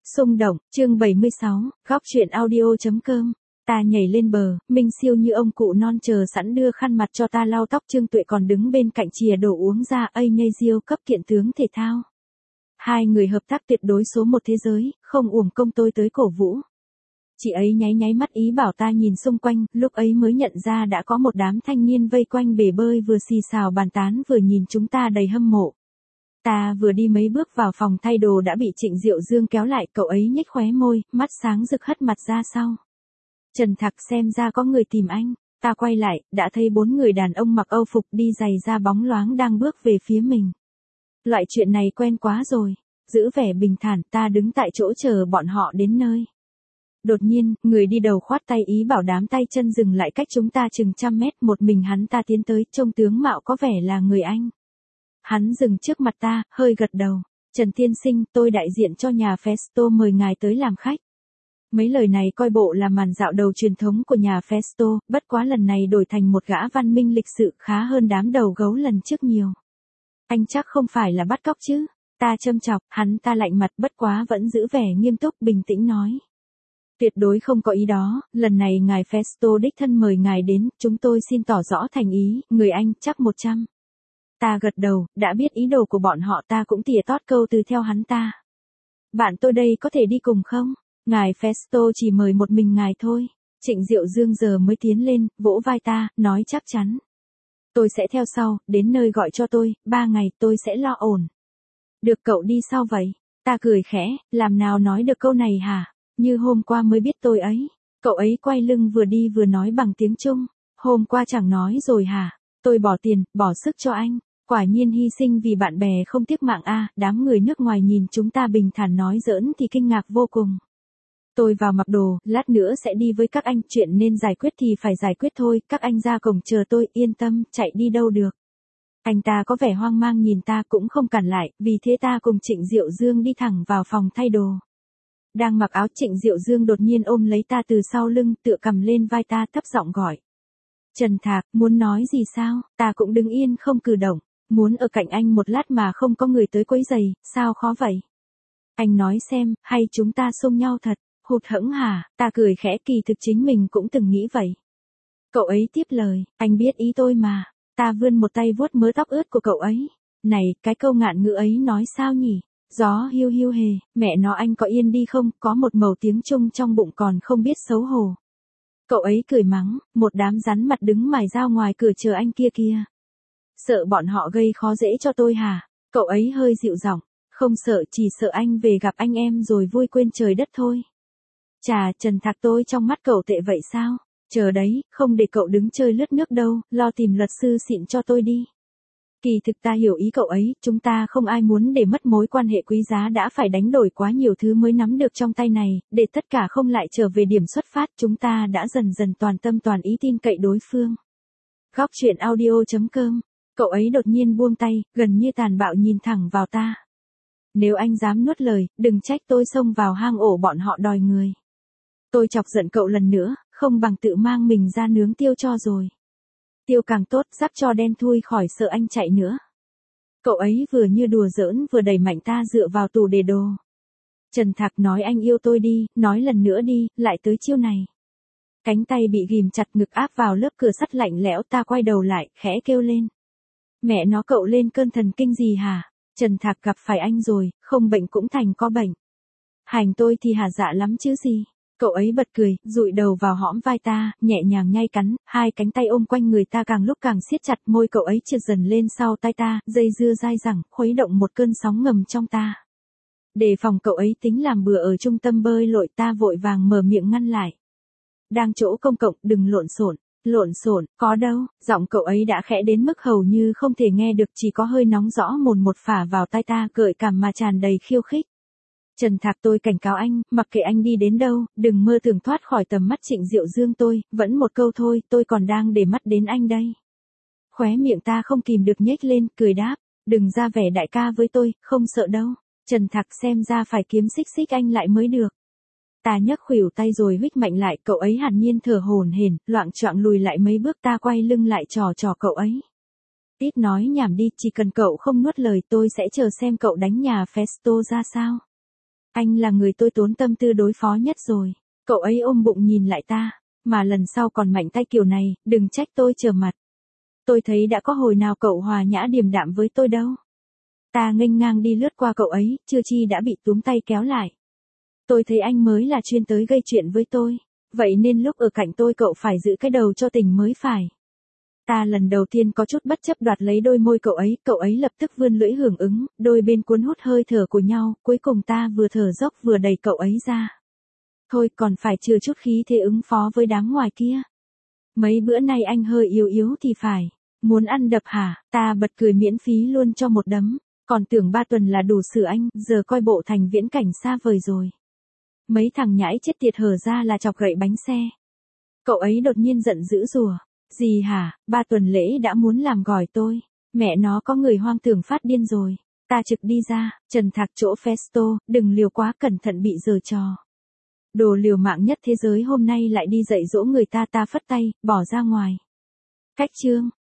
Xung động, chương 76, góc truyện audio.com. Ta nhảy lên bờ, Minh Siêu như ông cụ non chờ sẵn đưa khăn mặt cho ta lau tóc. Trương Tuệ còn đứng bên cạnh chìa đồ uống ra. Ây nhây Diêu cấp kiện tướng thể thao. Hai người hợp tác tuyệt đối số một thế giới, không uổng công tôi tới cổ vũ. Chị ấy nháy nháy mắt ý bảo ta nhìn xung quanh, lúc ấy mới nhận ra đã có một đám thanh niên vây quanh bể bơi vừa xì xào bàn tán vừa nhìn chúng ta đầy hâm mộ. Ta vừa đi mấy bước vào phòng thay đồ đã bị Trịnh Diệu Dương kéo lại, cậu ấy nhếch khóe môi, mắt sáng rực hất mặt ra sau. Trần Thạc, xem ra có người tìm anh. Ta quay lại, đã thấy 4 người đàn ông mặc âu phục đi giày da bóng loáng đang bước về phía mình. Loại chuyện này quen quá rồi. Giữ vẻ bình thản, ta đứng tại chỗ chờ bọn họ đến nơi. Đột nhiên, người đi đầu khoát tay ý bảo đám tay chân dừng lại cách chúng ta chừng 100 mét. Một mình hắn ta tiến tới, trông tướng mạo có vẻ là người Anh. Hắn dừng trước mặt ta, hơi gật đầu. Trần tiên sinh, tôi đại diện cho nhà Festo mời ngài tới làm khách. Mấy lời này coi bộ là màn dạo đầu truyền thống của nhà Festo, bất quá lần này đổi thành một gã văn minh lịch sự khá hơn đám đầu gấu lần trước nhiều. Anh chắc không phải là bắt cóc chứ? Ta châm chọc, hắn ta lạnh mặt bất quá vẫn giữ vẻ nghiêm túc bình tĩnh nói. Tuyệt đối không có ý đó, lần này ngài Festo đích thân mời ngài đến, chúng tôi xin tỏ rõ thành ý, người Anh chắc 100. Ta gật đầu, đã biết ý đồ của bọn họ ta cũng tỉa tót câu từ theo hắn ta. Bạn tôi đây có thể đi cùng không? Ngài Festo chỉ mời một mình ngài thôi. Trịnh Diệu Dương giờ mới tiến lên, vỗ vai ta, nói chắc chắn. Tôi sẽ theo sau, đến nơi gọi cho tôi, 3 ngày tôi sẽ lo ổn. Được, cậu đi sau vậy? Ta cười khẽ, làm nào nói được câu này hả? Như hôm qua mới biết tôi ấy. Cậu ấy quay lưng vừa đi vừa nói bằng tiếng Trung. Hôm qua chẳng nói rồi hả? Tôi bỏ tiền, bỏ sức cho anh. Quả nhiên hy sinh vì bạn bè không tiếc mạng a. Đám người nước ngoài nhìn chúng ta bình thản nói giỡn thì kinh ngạc vô cùng. Tôi vào mặc đồ, lát nữa sẽ đi với các anh, chuyện nên giải quyết thì phải giải quyết thôi, các anh ra cổng chờ tôi, yên tâm, chạy đi đâu được. Anh ta có vẻ hoang mang nhìn ta cũng không cản lại, vì thế ta cùng Trịnh Diệu Dương đi thẳng vào phòng thay đồ. Đang mặc áo, Trịnh Diệu Dương đột nhiên ôm lấy ta từ sau lưng, tựa cầm lên vai ta thấp giọng gọi. Trần Thạc, muốn nói gì sao? Ta cũng đứng yên không cử động. Muốn ở cạnh anh một lát mà không có người tới quấy rầy, sao khó vậy? Anh nói xem, hay chúng ta xông nhau thật? Hụt hẫng hả? Ta cười khẽ, kỳ thực chính mình cũng từng nghĩ vậy. Cậu ấy tiếp lời, anh biết ý tôi mà. Ta vươn một tay vuốt mớ tóc ướt của cậu ấy. Này, cái câu ngạn ngữ ấy nói sao nhỉ? Gió hiu hiu hề, mẹ nó anh có yên đi không? Có một mẩu tiếng Trung trong bụng còn không biết xấu hổ. Cậu ấy cười mắng, một đám rắn mặt đứng mài dao ngoài cửa chờ anh kia kia. Sợ bọn họ gây khó dễ cho tôi hả? Cậu ấy hơi dịu giọng, không sợ, chỉ sợ anh về gặp anh em rồi vui quên trời đất thôi. Chà, Trần Thạc, tôi trong mắt cậu tệ vậy sao? Chờ đấy, không để cậu đứng chơi lướt nước đâu, lo tìm luật sư xịn cho tôi đi. Kỳ thực ta hiểu ý cậu ấy, chúng ta không ai muốn để mất mối quan hệ quý giá đã phải đánh đổi quá nhiều thứ mới nắm được trong tay này, để tất cả không lại trở về điểm xuất phát, chúng ta đã dần dần toàn tâm toàn ý tin cậy đối phương. Góc truyện audio.com. Cậu ấy đột nhiên buông tay, gần như tàn bạo nhìn thẳng vào ta. Nếu anh dám nuốt lời, đừng trách tôi xông vào hang ổ bọn họ đòi người. Tôi chọc giận cậu lần nữa, không bằng tự mang mình ra nướng tiêu cho rồi. Tiêu càng tốt, giáp cho đen thui khỏi sợ anh chạy nữa. Cậu ấy vừa như đùa giỡn vừa đẩy mạnh ta dựa vào tủ để đồ. Trần Thạc, nói anh yêu tôi đi, nói lần nữa đi, lại tới chiêu này. Cánh tay bị ghìm chặt, ngực áp vào lớp cửa sắt lạnh lẽo, ta quay đầu lại, khẽ kêu lên. Mẹ nó, cậu lên cơn thần kinh gì hả? Trần Thạc, gặp phải anh rồi, không bệnh cũng thành có bệnh. Hành tôi thì hả dạ lắm chứ gì. Cậu ấy bật cười, dụi đầu vào hõm vai ta, nhẹ nhàng nhai cắn, hai cánh tay ôm quanh người ta càng lúc càng siết chặt, môi cậu ấy trượt dần lên sau tai ta, dây dưa dai dẳng, khuấy động một cơn sóng ngầm trong ta. Đề phòng cậu ấy tính làm bừa ở trung tâm bơi lội, ta vội vàng mở miệng ngăn lại. Đang chỗ công cộng, đừng lộn xộn. Lộn xộn, có đâu, giọng cậu ấy đã khẽ đến mức hầu như không thể nghe được, chỉ có hơi nóng rõ mồn một phả vào tai ta, gợi cảm mà tràn đầy khiêu khích. Trần Thạc, tôi cảnh cáo anh, mặc kệ anh đi đến đâu, đừng mơ tưởng thoát khỏi tầm mắt Trịnh Diệu Dương tôi, vẫn một câu thôi, tôi còn đang để mắt đến anh đây. Khóe miệng ta không kìm được nhếch lên, cười đáp, đừng ra vẻ đại ca với tôi, không sợ đâu. Trần Thạc, xem ra phải kiếm xích xích anh lại mới được. Ta nhấc khuỷu tay rồi huých mạnh lại, cậu ấy hẳn nhiên thở hổn hển, loạng choạng lùi lại mấy bước, ta quay lưng lại trò cậu ấy. Ít nói nhảm đi, chỉ cần cậu không nuốt lời tôi sẽ chờ xem cậu đánh nhà Festo ra sao. Anh là người tôi tốn tâm tư đối phó nhất rồi. Cậu ấy ôm bụng nhìn lại ta. Mà lần sau còn mạnh tay kiểu này, đừng trách tôi trở mặt. Tôi thấy đã có hồi nào cậu hòa nhã điềm đạm với tôi đâu. Ta nghênh ngang đi lướt qua cậu ấy, chưa chi đã bị túm tay kéo lại. Tôi thấy anh mới là chuyên tới gây chuyện với tôi. Vậy nên lúc ở cạnh tôi cậu phải giữ cái đầu cho tỉnh mới phải. Ta lần đầu tiên có chút bất chấp đoạt lấy đôi môi cậu ấy lập tức vươn lưỡi hưởng ứng, đôi bên cuốn hút hơi thở của nhau, cuối cùng ta vừa thở dốc vừa đẩy cậu ấy ra. Thôi còn phải chừa chút khí thế ứng phó với đám ngoài kia. Mấy bữa nay anh hơi yếu yếu thì phải. Muốn ăn đập hả, ta bật cười miễn phí luôn cho một đấm. Còn tưởng 3 tuần là đủ xử anh, giờ coi bộ thành viễn cảnh xa vời rồi. Mấy thằng nhãi chết tiệt hở ra là chọc gậy bánh xe. Cậu ấy đột nhiên giận dữ rủa. Gì hả, 3 tuần lễ đã muốn làm gỏi tôi. Mẹ nó có người hoang tưởng phát điên rồi. Ta trực đi ra, trần thạc chỗ Festo, đừng liều quá cẩn thận bị giở trò. Đồ liều mạng nhất thế giới hôm nay lại đi dạy dỗ người ta phất tay, bỏ ra ngoài. Cách chương.